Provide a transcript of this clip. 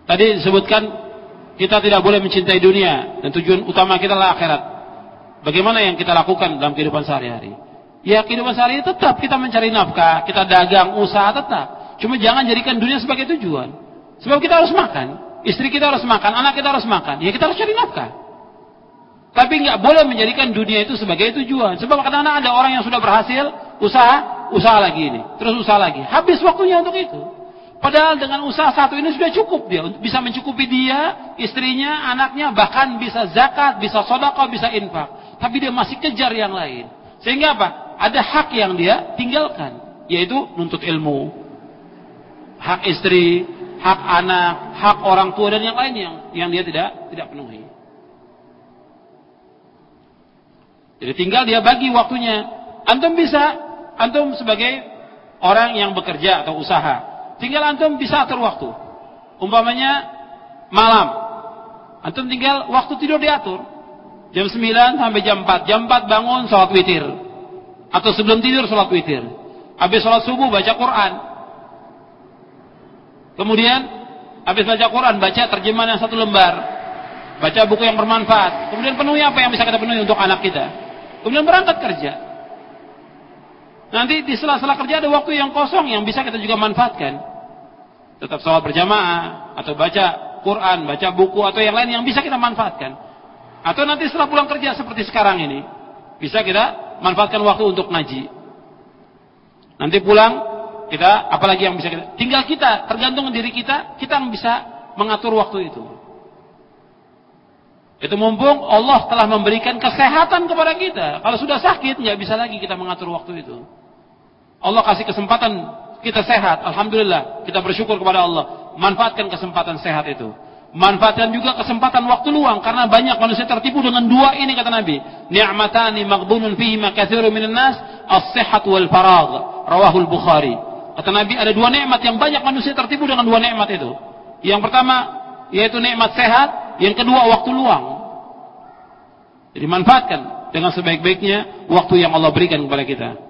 Tadi disebutkan kita tidak boleh mencintai dunia dan tujuan utama kita adalah akhirat. Bagaimana yang kita lakukan dalam kehidupan sehari-hari? Ya, kehidupan sehari-hari tetap kita mencari nafkah, kita dagang, usaha tetap. Cuma jangan jadikan dunia sebagai tujuan. Sebab kita harus makan, istri kita harus makan, anak kita harus makan. Ya kita harus cari nafkah. Tapi nggak boleh menjadikan dunia itu sebagai tujuan. Sebab kadang-kadang ada orang yang sudah berhasil, usaha lagi ini, terus usaha lagi. Habis waktunya untuk itu. Padahal dengan usaha satu ini sudah cukup dia. Bisa mencukupi dia, istrinya, anaknya, bahkan bisa zakat, bisa sedekah, bisa infak. Tapi dia masih kejar yang lain. Sehingga apa? Ada hak yang dia tinggalkan. Yaitu nuntut ilmu. Hak istri, hak anak, hak orang tua dan yang lain yang dia tidak penuhi. Jadi tinggal dia bagi waktunya. Antum sebagai orang yang bekerja atau usaha, tinggal antum bisa atur waktu. Umpamanya malam, antum tinggal waktu tidur diatur. Jam 9 sampai jam 4. Jam 4 bangun salat witir. Atau sebelum tidur salat witir. Habis salat subuh baca Quran. Kemudian habis baca Quran, baca terjemahan yang 1 lembar. Baca buku yang bermanfaat. Kemudian penuhi apa yang bisa kita penuhi untuk anak kita. Kemudian berangkat kerja. Nanti di sela-sela kerja ada waktu yang kosong yang bisa kita juga manfaatkan. Tetap sholat berjamaah, atau baca Quran, baca buku, atau yang lain yang bisa kita manfaatkan. Atau nanti setelah pulang kerja seperti sekarang ini, bisa kita manfaatkan waktu untuk ngaji. Nanti pulang, kita apalagi yang bisa kita, tinggal kita, tergantung diri kita yang bisa mengatur waktu itu. Itu mumpung Allah telah memberikan kesehatan kepada kita. Kalau sudah sakit, nggak bisa lagi kita mengatur waktu itu. Allah kasih kesempatan kita sehat, alhamdulillah, kita bersyukur kepada Allah. Manfaatkan kesempatan sehat itu. Manfaatkan juga kesempatan waktu luang, karena banyak manusia tertipu dengan dua ini, kata Nabi. Ni'matani maghbunun fihima katsirun minan nas, as-sihhat wal faragh. Rawahul Bukhari. Kata Nabi, ada dua nikmat yang banyak manusia tertipu dengan dua nikmat itu. Yang pertama yaitu nikmat sehat, yang kedua waktu luang. Jadi manfaatkan dengan sebaik-baiknya waktu yang Allah berikan kepada kita.